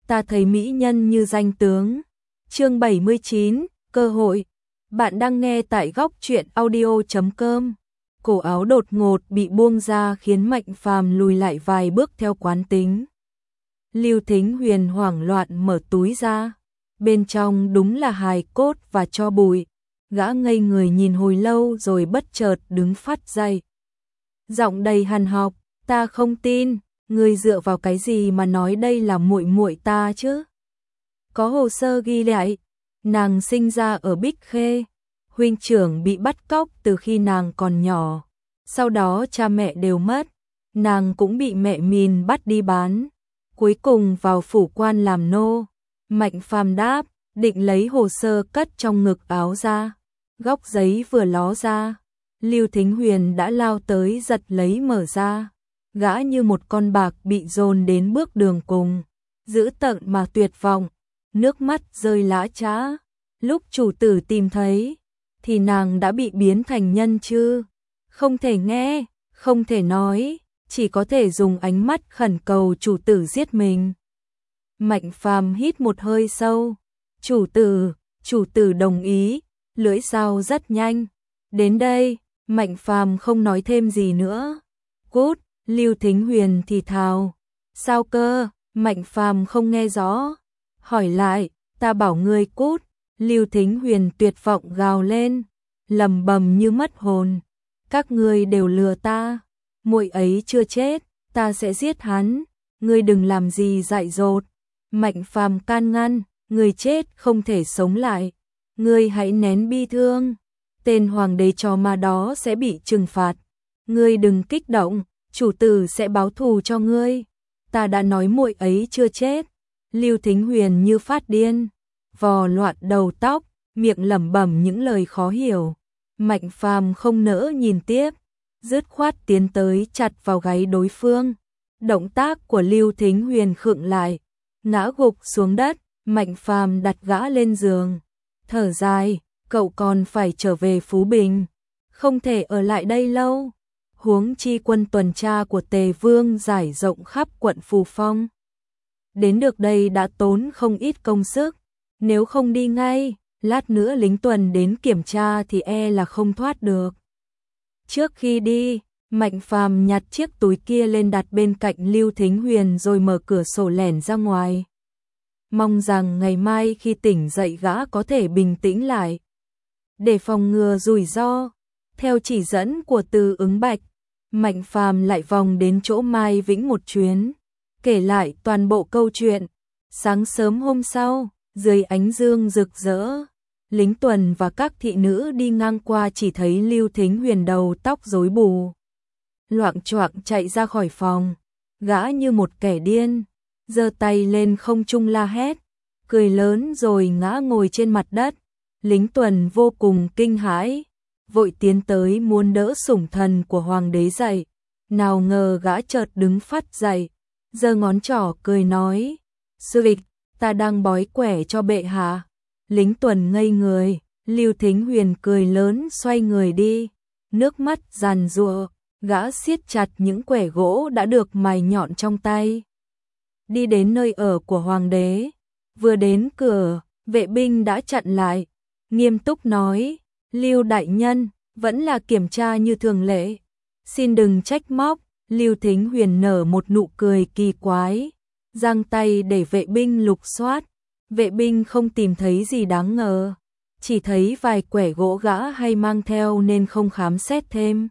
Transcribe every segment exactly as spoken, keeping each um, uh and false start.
ta thấy mỹ nhân như danh tướng. Chương bảy mươi chín, cơ hội. Bạn đang nghe tại góc truyện audio chấm com. Cổ áo đột ngột bị buông ra khiến Mạnh Phàm lùi lại vài bước theo quán tính. Lưu Thính Huyền hoảng loạn mở túi ra, bên trong đúng là hài cốt và tro bụi. Gã ngây người nhìn hồi lâu rồi bất chợt đứng phát dậy. Giọng đầy hằn học, ta không tin, ngươi dựa vào cái gì mà nói đây là muội muội ta chứ? Có hồ sơ ghi lại, nàng sinh ra ở Bích Khê, huynh trưởng bị bắt cóc từ khi nàng còn nhỏ, sau đó cha mẹ đều mất, nàng cũng bị mẹ mìn bắt đi bán, cuối cùng vào phủ quan làm nô. Mạnh Phàm đáp, định lấy hồ sơ cất trong ngực áo ra, góc giấy vừa ló ra, Lưu Thính Huyền đã lao tới giật lấy mở ra, gã như một con bạc bị dồn đến bước đường cùng, dữ tợn mà tuyệt vọng, nước mắt rơi lã chã. Lúc chủ tử tìm thấy, thì nàng đã bị biến thành nhân chứ, không thể nghe, không thể nói, chỉ có thể dùng ánh mắt khẩn cầu chủ tử giết mình. Mạnh Phàm hít một hơi sâu, chủ tử, chủ tử đồng ý, lưỡi dao rất nhanh. Đến đây, Mạnh Phàm không nói thêm gì nữa. Cút, Lưu Thính Huyền thì thào. Sao cơ? Mạnh Phàm không nghe rõ. Hỏi lại, ta bảo ngươi cút. Lưu Thính Huyền tuyệt vọng gào lên, lầm bầm như mất hồn. Các ngươi đều lừa ta, muội ấy chưa chết, ta sẽ giết hắn. Ngươi đừng làm gì dại dột. Mạnh Phàm can ngăn, người chết không thể sống lại. Ngươi hãy nén bi thương, tên hoàng đế chó ma đó sẽ bị trừng phạt. Ngươi đừng kích động, chủ tử sẽ báo thù cho ngươi. Ta đã nói muội ấy chưa chết. Lưu Thính Huyền như phát điên, vò loạn đầu tóc, miệng lẩm bẩm những lời khó hiểu. Mạnh Phàm không nỡ nhìn tiếp, dứt khoát tiến tới chặt vào gáy đối phương. Động tác của Lưu Thính Huyền khựng lại, ngã gục xuống đất. Mạnh Phàm đặt gã lên giường, thở dài, cậu còn phải trở về Phú Bình, không thể ở lại đây lâu. Huống chi quân tuần tra của Tề Vương rải rộng khắp quận Phù Phong. Đến được đây đã tốn không ít công sức, nếu không đi ngay, lát nữa lính tuần đến kiểm tra thì e là không thoát được. Trước khi đi, Mạnh Phàm nhặt chiếc túi kia lên đặt bên cạnh Lưu Thính Huyền rồi mở cửa sổ lẻn ra ngoài. Mong rằng ngày mai khi tỉnh dậy gã có thể bình tĩnh lại. Để phòng ngừa rủi ro, theo chỉ dẫn của Từ Ứng Bạch, Mạnh Phàm lại vòng đến chỗ Mai Vĩnh một chuyến, kể lại toàn bộ câu chuyện. Sáng sớm hôm sau, dưới ánh dương rực rỡ, lính tuần và các thị nữ đi ngang qua chỉ thấy Lưu Thính Huyền đầu tóc rối bù, loạng choạng chạy ra khỏi phòng, gã như một kẻ điên, giơ tay lên không trung la hét, cười lớn rồi ngã ngồi trên mặt đất. Lính tuần vô cùng kinh hãi, vội tiến tới muốn đỡ sủng thần của hoàng đế dậy, nào ngờ gã chợt đứng phát dậy, giơ ngón trỏ cười nói, sư địch, ta đang bói quẻ cho bệ hạ. Lính tuần ngây người, Lưu Thính Huyền cười lớn xoay người đi, nước mắt giàn giụa, gã siết chặt những quẻ gỗ đã được mài nhọn trong tay. Đi đến nơi ở của hoàng đế, vừa đến cửa, vệ binh đã chặn lại, nghiêm túc nói, Lưu đại nhân, vẫn là kiểm tra như thường lệ, xin đừng trách móc. Lưu Thính Huyền nở một nụ cười kỳ quái, giang tay để vệ binh lục soát. Vệ binh không tìm thấy gì đáng ngờ, chỉ thấy vài quẻ gỗ gã hay mang theo nên không khám xét thêm.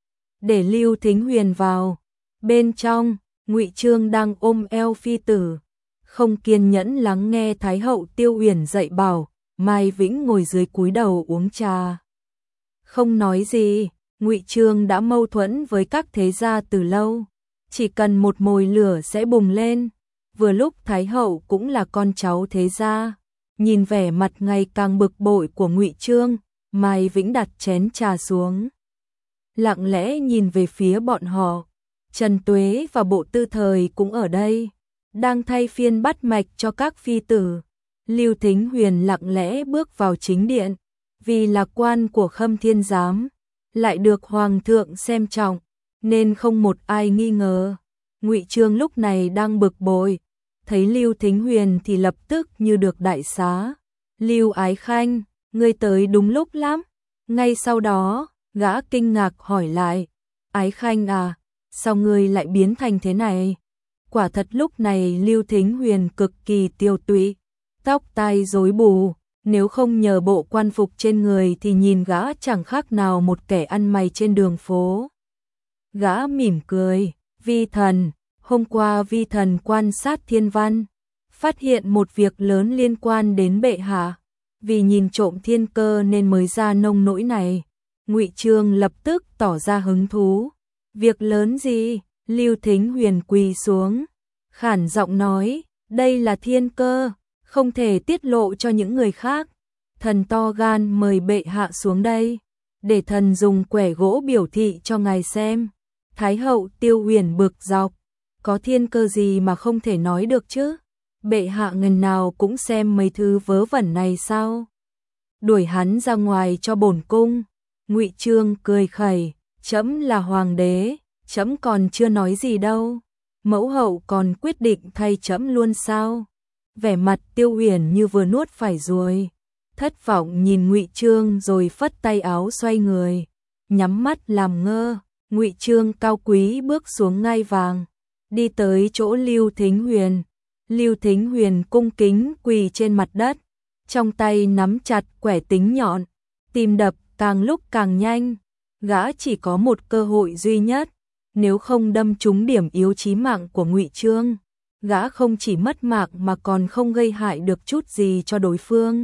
Để Lưu Thính Huyền vào, bên trong, Ngụy Trương đang ôm eo phi tử, không kiên nhẫn lắng nghe Thái hậu Tiêu Uyển dạy bảo. Mai Vĩnh ngồi dưới cúi đầu uống trà, không nói gì. Ngụy Trương đã mâu thuẫn với các thế gia từ lâu, chỉ cần một mồi lửa sẽ bùng lên. Vừa lúc Thái hậu cũng là con cháu thế gia, nhìn vẻ mặt ngày càng bực bội của Ngụy Trương, Mai Vĩnh đặt chén trà xuống, lặng lẽ nhìn về phía bọn họ. Trần Tuế và Bộ Tư Thời cũng ở đây, đang thay phiên bắt mạch cho các phi tử. Lưu Thính Huyền lặng lẽ bước vào chính điện, vì là quan của Khâm Thiên Giám, lại được hoàng thượng xem trọng, nên không một ai nghi ngờ. Ngụy Trương lúc này đang bực bội, thấy Lưu Thính Huyền thì lập tức như được đại xá. Lưu Ái Khanh, ngươi tới đúng lúc lắm. Ngay sau đó, gã kinh ngạc hỏi lại, Ái Khanh à, sao ngươi lại biến thành thế này? Quả thật lúc này Lưu Thính Huyền cực kỳ tiêu tụy, tóc tai rối bù, nếu không nhờ bộ quan phục trên người thì nhìn gã chẳng khác nào một kẻ ăn mày trên đường phố. Gã mỉm cười, Vi thần, hôm qua Vi thần quan sát thiên văn, phát hiện một việc lớn liên quan đến bệ hạ, vì nhìn trộm thiên cơ nên mới ra nông nỗi này. Ngụy Chương lập tức tỏ ra hứng thú. Việc lớn gì? Lưu Thính Huyền quỳ xuống, khản giọng nói, đây là thiên cơ, không thể tiết lộ cho những người khác. Thần to gan mời bệ hạ xuống đây, để thần dùng quẻ gỗ biểu thị cho ngài xem. Thái hậu Tiêu Huyền bực dọc, có thiên cơ gì mà không thể nói được chứ? Bệ hạ ngần nào cũng xem mấy thứ vớ vẩn này sao? Đuổi hắn ra ngoài cho bổn cung. Ngụy Chương cười khẩy, trẫm là hoàng đế, trẫm còn chưa nói gì đâu. Mẫu hậu còn quyết định thay trẫm luôn sao? Vẻ mặt Tiêu Huyền như vừa nuốt phải ruồi, thất vọng nhìn Ngụy Chương rồi phất tay áo xoay người, nhắm mắt làm ngơ. Ngụy Chương cao quý bước xuống ngai vàng, đi tới chỗ Lưu Thính Huyền. Lưu Thính Huyền cung kính quỳ trên mặt đất, trong tay nắm chặt quẻ tính nhọn, tim đập càng lúc càng nhanh. Gã chỉ có một cơ hội duy nhất, nếu không đâm trúng điểm yếu chí mạng của Ngụy Chương, gã không chỉ mất mạng mà còn không gây hại được chút gì cho đối phương.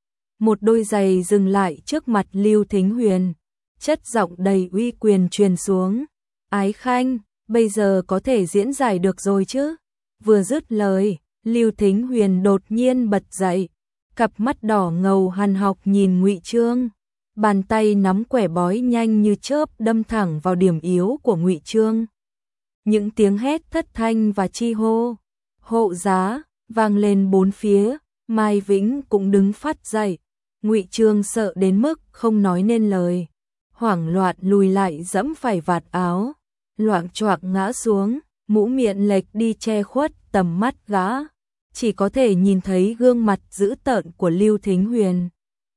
Một đôi giày dừng lại trước mặt Lưu Thính Huyền, chất giọng đầy uy quyền truyền xuống, Ái Khanh, bây giờ có thể diễn giải được rồi chứ? Vừa dứt lời, Lưu Thính Huyền đột nhiên bật dậy, cặp mắt đỏ ngầu hằn học nhìn Ngụy Chương, bàn tay nắm quẻ bói nhanh như chớp đâm thẳng vào điểm yếu của Ngụy Chương. Những tiếng hét thất thanh và chi hô, hộ giá, vang lên bốn phía. Mai Vĩnh cũng đứng phát dậy. Ngụy Chương sợ đến mức không nói nên lời, hoảng loạn lùi lại dẫm phải vạt áo, loạng choạng ngã xuống, mũ miệng lệch đi che khuất tầm mắt gã, chỉ có thể nhìn thấy gương mặt dữ tợn của Lưu Thính Huyền.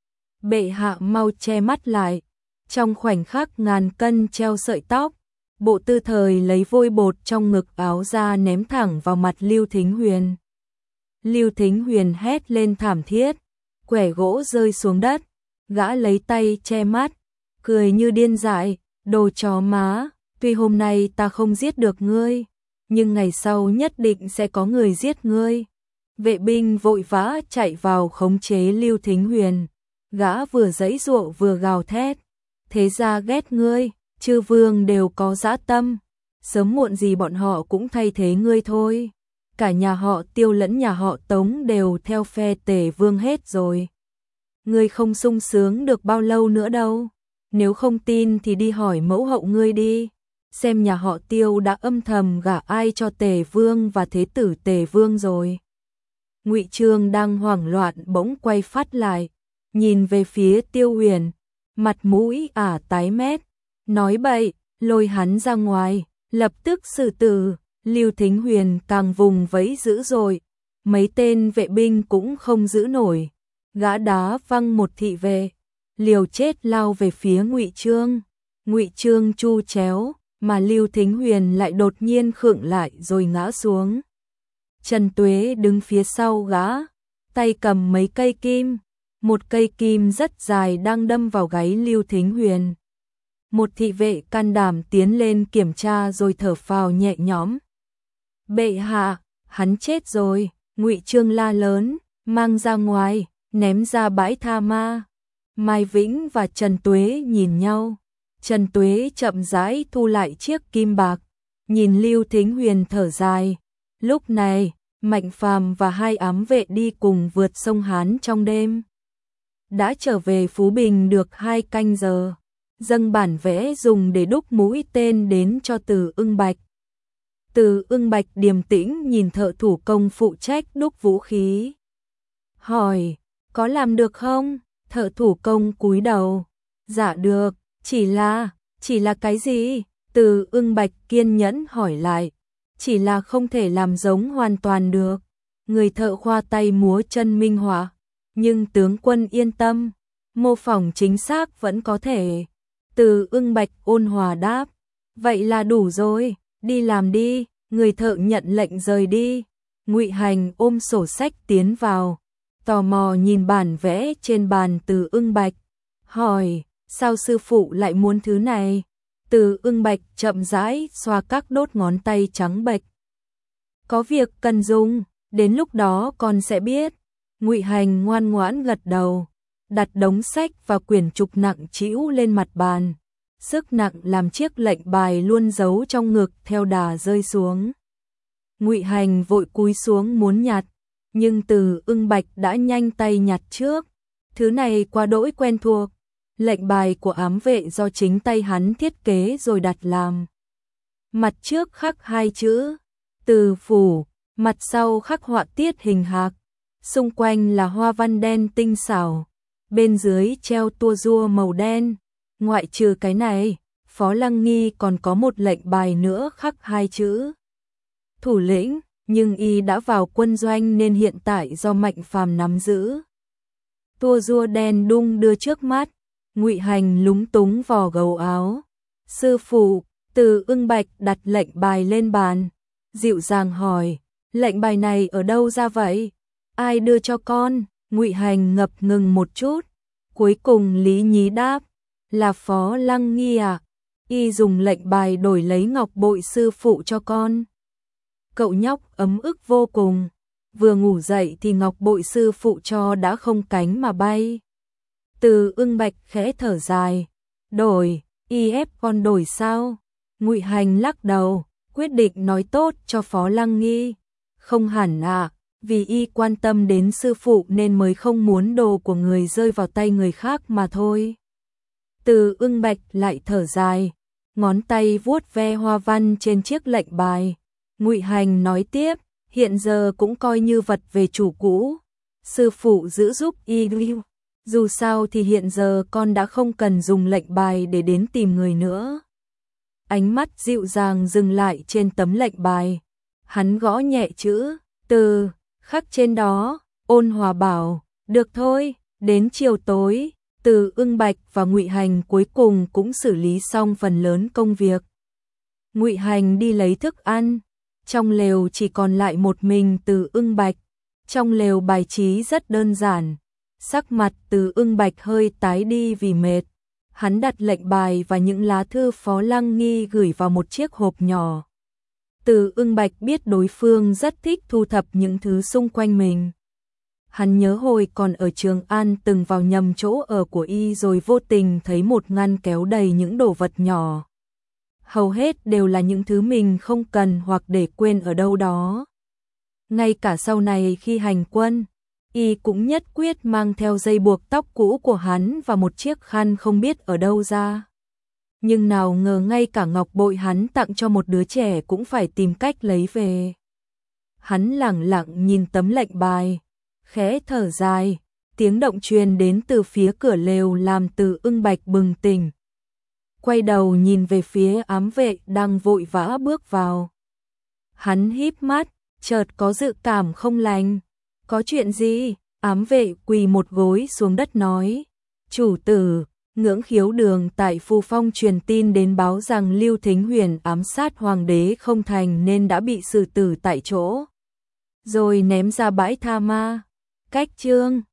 Bệ hạ mau che mắt lại. Trong khoảnh khắc ngàn cân treo sợi tóc, Bộ Tư Thời lấy vôi bột trong ngực áo ra ném thẳng vào mặt Lưu Thính Huyền. Lưu Thính Huyền hét lên thảm thiết, quẻ gỗ rơi xuống đất, gã lấy tay che mắt, cười như điên dại, đồ chó má, tuy hôm nay ta không giết được ngươi, nhưng ngày sau nhất định sẽ có người giết ngươi. Vệ binh vội vã chạy vào khống chế Lưu Thính Huyền, gã vừa giãy giụa vừa gào thét, thế ra ghét ngươi, chư vương đều có dã tâm, sớm muộn gì bọn họ cũng thay thế ngươi thôi. Cả nhà họ Tiêu lẫn nhà họ Tống đều theo phe Tề Vương hết rồi. Ngươi không sung sướng được bao lâu nữa đâu. Nếu không tin thì đi hỏi mẫu hậu ngươi đi, xem nhà họ Tiêu đã âm thầm gả ai cho Tề Vương và thế tử Tề Vương rồi. Ngụy Chương đang hoảng loạn bỗng quay phát lại, nhìn về phía Tiêu Huyền, mặt mũi ả tái mét, nói bậy, lôi hắn ra ngoài, lập tức xử tử. Lưu Thính Huyền càng vùng vẫy dữ dội, mấy tên vệ binh cũng không giữ nổi, gã đá văng một thị vệ, liều chết lao về phía Ngụy Chương. Ngụy Chương chu chéo, mà Lưu Thính Huyền lại đột nhiên khựng lại rồi ngã xuống. Trần Tuế đứng phía sau gã, tay cầm mấy cây kim, một cây kim rất dài đang đâm vào gáy Lưu Thính Huyền. Một thị vệ can đảm tiến lên kiểm tra rồi thở phào nhẹ nhõm. Bệ hạ, hắn chết rồi. Ngụy Chương la lớn, mang ra ngoài, ném ra bãi tha ma. Mai Vĩnh và Trần Tuế nhìn nhau, Trần Tuế chậm rãi thu lại chiếc kim bạc, nhìn Lưu Thính Huyền thở dài. Lúc này, Mạnh Phàm và hai ám vệ đi cùng vượt sông Hán trong đêm. Đã trở về Phú Bình được hai canh giờ, dâng bản vẽ dùng để đúc mũi tên đến cho Từ Ưng Bạch. Từ Ưng Bạch điềm tĩnh nhìn thợ thủ công phụ trách đúc vũ khí. Hỏi, có làm được không? Thợ thủ công cúi đầu. Dạ được, chỉ là, chỉ là cái gì? Từ Ưng Bạch kiên nhẫn hỏi lại. chỉ là không thể làm giống hoàn toàn được. Người thợ khoa tay múa chân minh họa, nhưng tướng quân yên tâm, mô phỏng chính xác vẫn có thể. Từ Ưng Bạch ôn hòa đáp, vậy là đủ rồi, đi làm đi. Người thợ nhận lệnh rời đi. Ngụy Hành ôm sổ sách tiến vào, tò mò nhìn bản vẽ trên bàn Từ Ưng Bạch, hỏi, sao sư phụ lại muốn thứ này? Từ Ưng Bạch chậm rãi xoa các đốt ngón tay trắng bệch. Có việc cần dùng, đến lúc đó con sẽ biết. Ngụy Hành ngoan ngoãn gật đầu, đặt đống sách và quyển trục nặng trĩu lên mặt bàn. Sức nặng làm chiếc lệnh bài luôn giấu trong ngực theo đà rơi xuống. Ngụy Hành vội cúi xuống muốn nhặt, nhưng Từ Ưng Bạch đã nhanh tay nhặt trước. Thứ này quá đỗi quen thuộc, lệnh bài của ám vệ do chính tay hắn thiết kế rồi đặt làm. Mặt trước khắc hai chữ Từ phủ, mặt sau khắc họa tiết hình hạc, xung quanh là hoa văn đen tinh xảo, bên dưới treo tua rua màu đen. Ngoại trừ cái này, Phó Lăng Nghi còn có một lệnh bài nữa khắc hai chữ thủ lĩnh, nhưng y đã vào quân doanh nên hiện tại do Mạnh Phàm nắm giữ. Tua rua đen đung đưa trước mắt, Ngụy Hành lúng túng vò gầu áo. Sư phụ, Từ Ưng Bạch đặt lệnh bài lên bàn, dịu dàng hỏi, lệnh bài này ở đâu ra vậy? Ai đưa cho con? Ngụy Hành ngập ngừng một chút, cuối cùng lý nhí đáp, là Phó Lăng Nghi à? Y dùng lệnh bài đổi lấy ngọc bội sư phụ cho con. Cậu nhóc ấm ức vô cùng, vừa ngủ dậy thì ngọc bội sư phụ cho đã không cánh mà bay. Từ Ưng Bạch khẽ thở dài, đổi, y ép con đổi sao? Ngụy Hành lắc đầu, quyết định nói tốt cho Phó Lăng Nghi. Không hẳn à, vì y quan tâm đến sư phụ nên mới không muốn đồ của người rơi vào tay người khác mà thôi. Từ Ưng Bạch lại thở dài, ngón tay vuốt ve hoa văn trên chiếc lệnh bài. Ngụy Hành nói tiếp, hiện giờ cũng coi như vật về chủ cũ. Sư phụ giữ giúp y, dù sao thì hiện giờ con đã không cần dùng lệnh bài để đến tìm người nữa. Ánh mắt dịu dàng dừng lại trên tấm lệnh bài. Hắn gõ nhẹ chữ Từ khắc trên đó, ôn hòa bảo, được thôi. Đến chiều tối, Từ Ưng Bạch và Ngụy Hành cuối cùng cũng xử lý xong phần lớn công việc. Ngụy Hành đi lấy thức ăn, trong lều chỉ còn lại một mình Từ Ưng Bạch. Trong lều bài trí rất đơn giản, sắc mặt Từ Ưng Bạch hơi tái đi vì mệt. Hắn đặt lệnh bài và những lá thư Phó Lăng Nghi gửi vào một chiếc hộp nhỏ. Từ Ưng Bạch biết đối phương rất thích thu thập những thứ xung quanh mình. Hắn nhớ hồi còn ở Trường An từng vào nhầm chỗ ở của y rồi vô tình thấy một ngăn kéo đầy những đồ vật nhỏ. Hầu hết đều là những thứ mình không cần hoặc để quên ở đâu đó. Ngay cả sau này khi hành quân, y cũng nhất quyết mang theo dây buộc tóc cũ của hắn và một chiếc khăn không biết ở đâu ra. Nhưng nào ngờ ngay cả ngọc bội hắn tặng cho một đứa trẻ cũng phải tìm cách lấy về. Hắn lẳng lặng nhìn tấm lệnh bài, khẽ thở dài, tiếng động truyền đến từ phía cửa lều làm Từ Ưng Bạch bừng tỉnh. Quay đầu nhìn về phía ám vệ đang vội vã bước vào. Hắn híp mắt, chợt có dự cảm không lành. Có chuyện gì? Ám vệ quỳ một gối xuống đất nói. Chủ tử, Ngưỡng Khiếu Đường tại Phù Phong truyền tin đến báo rằng Lưu Thính Huyền ám sát hoàng đế không thành nên đã bị xử tử tại chỗ, rồi ném ra bãi tha ma. Cách chương